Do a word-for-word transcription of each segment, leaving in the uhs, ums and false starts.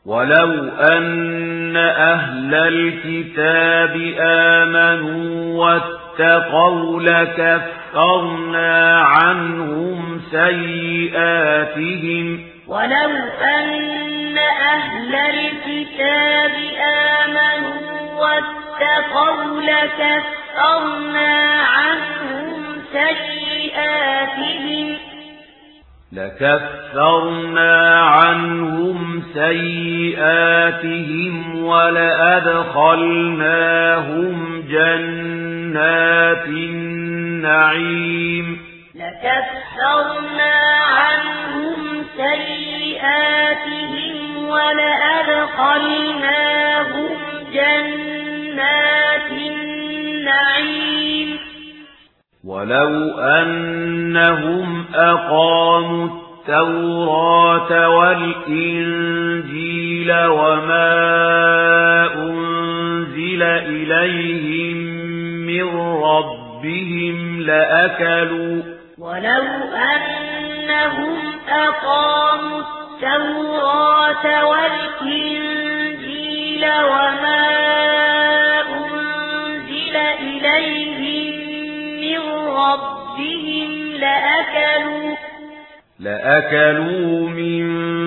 ولو أن أهل الكتاب آمنوا واتقوا لكفرنا عنهم سيئاتهم ولو أن أهل الكتاب آمنوا واتقوا لكفرنا عنهم سيئاتهم لكفرنا عنهم سيئاتهم ولأدخلناهم جنات النعيم لكفرنا عنهم سيئاتهم ولأدخلناهم جنات النعيم ولو أنهم أقاموا التوراة والإنجيل وما أنزل إليهم من ربهم لأكلوا ولو أنهم أقاموا التوراة والإنجيل وما أنزل إليهم من ربهم لأكلوا لأكلوا من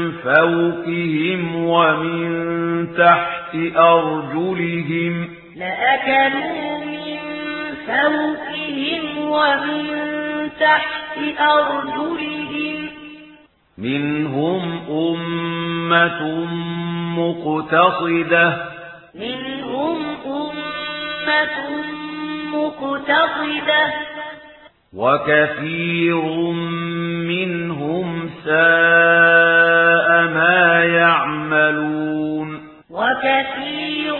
فوقهم ومن تحت أرجلهم لأكلوا من فوقهم ومن تحت أرجلهم منهم أمة مقتصدة منهم أمة مقتصدة وكثير منهم ساء ما يعملون وكثير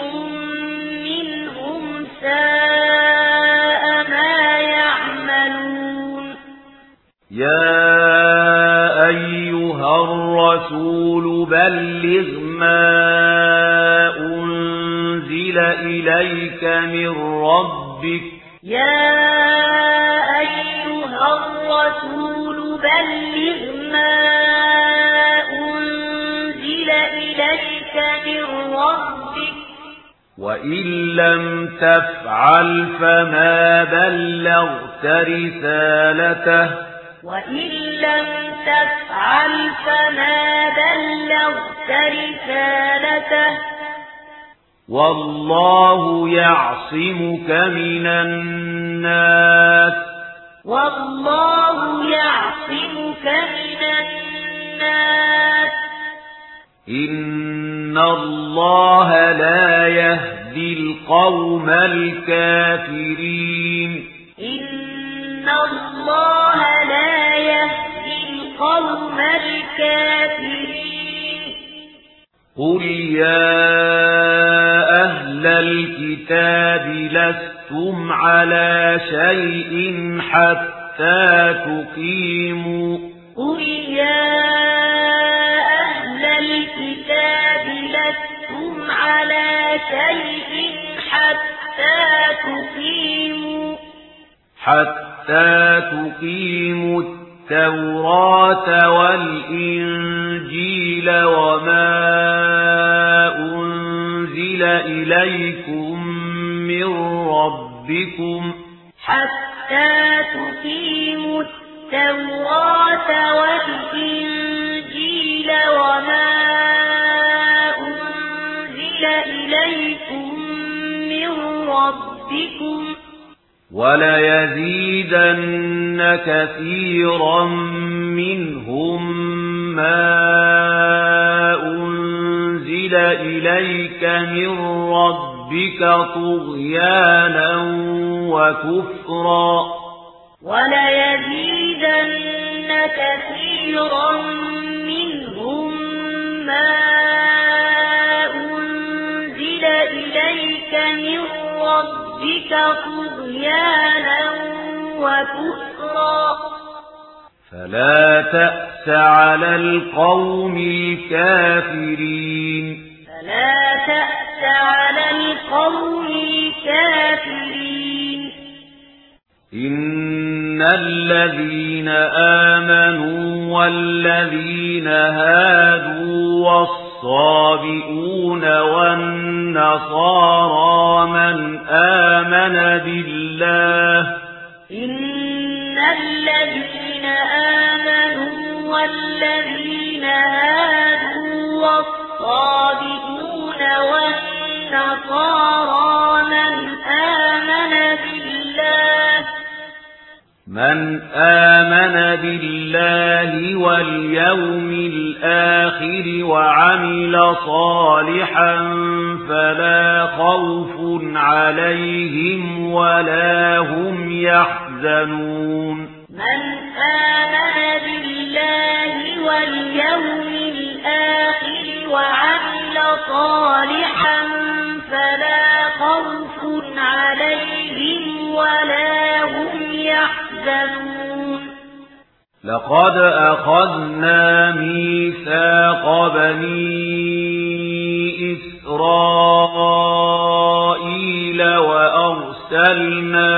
منهم ساء ما يعملون يا أيها الرسول بلغ ما أنزل إليك من ربك يا أيها الرسول بلغ ما أنزل إليك من ربك وإن لم تفعل فما بلغت رسالته وإن لم تفعل فما بلغت رسالته والله يعصمك من الناس والله يعصمك من الناس إن الله لا يهدي القوم الكافرين إن الله لا يهدي القوم الكافرين قل يا أهل الكتاب لستم على شيء حتى تقيموا قل يا أهل الكتاب لستم على شيء حتى تقيموا حتى تقيموا التوراة والإنجيل وما أنزل إليكم من ربكم حتى تقيموا التوراة والإنجيل وما أنزل إليكم من ربكم وليزيدن كثيرا منهم ما أنزل إليك من ربك طغيانا وكفرا وليزيدن كثيرا منهم ما أنزل إليك من ربك طغيانا وكفرا فلا تأس على القوم الكافرين فلا تأس على القوم الكافرين إن الذين آمنوا والذين هادوا والصالحين والصابئون والنصارى من آمن بالله إن الذين آمنوا والذين هادوا والصابئون والنصارى من آمن بالله من آمن بالله واليوم الآخر وعمل صالحا فلا خوف عليهم ولا هم يحزنون من آمن بالله واليوم الآخر وعمل صالحا فلا خوف عليهم ولا هم يحزنون لقد أخذنا ميثاق بني إسرائيل وأرسلنا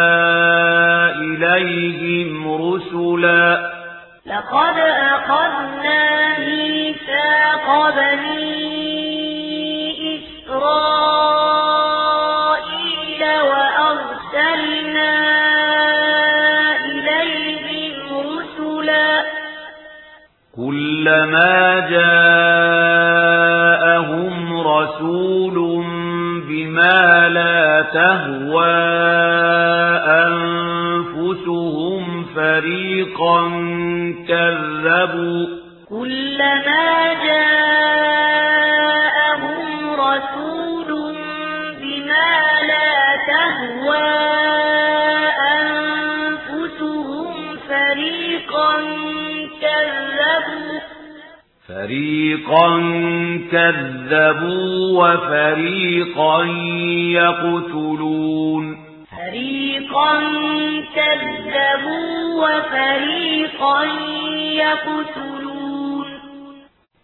إليهم رسلا لقد أخذنا ميثاق بني إسرائيل وأرسلنا إليهم رسلا كلما جاءهم رسول بما لا تهوى أنفسهم فريقا كذبوا كلما جاءهم رسول بما لا تهوى أنفسهم فريقا كذبوا فريقا كذبوا وفريقا يقتلون فريقا كذبوا وفريقا يقتلون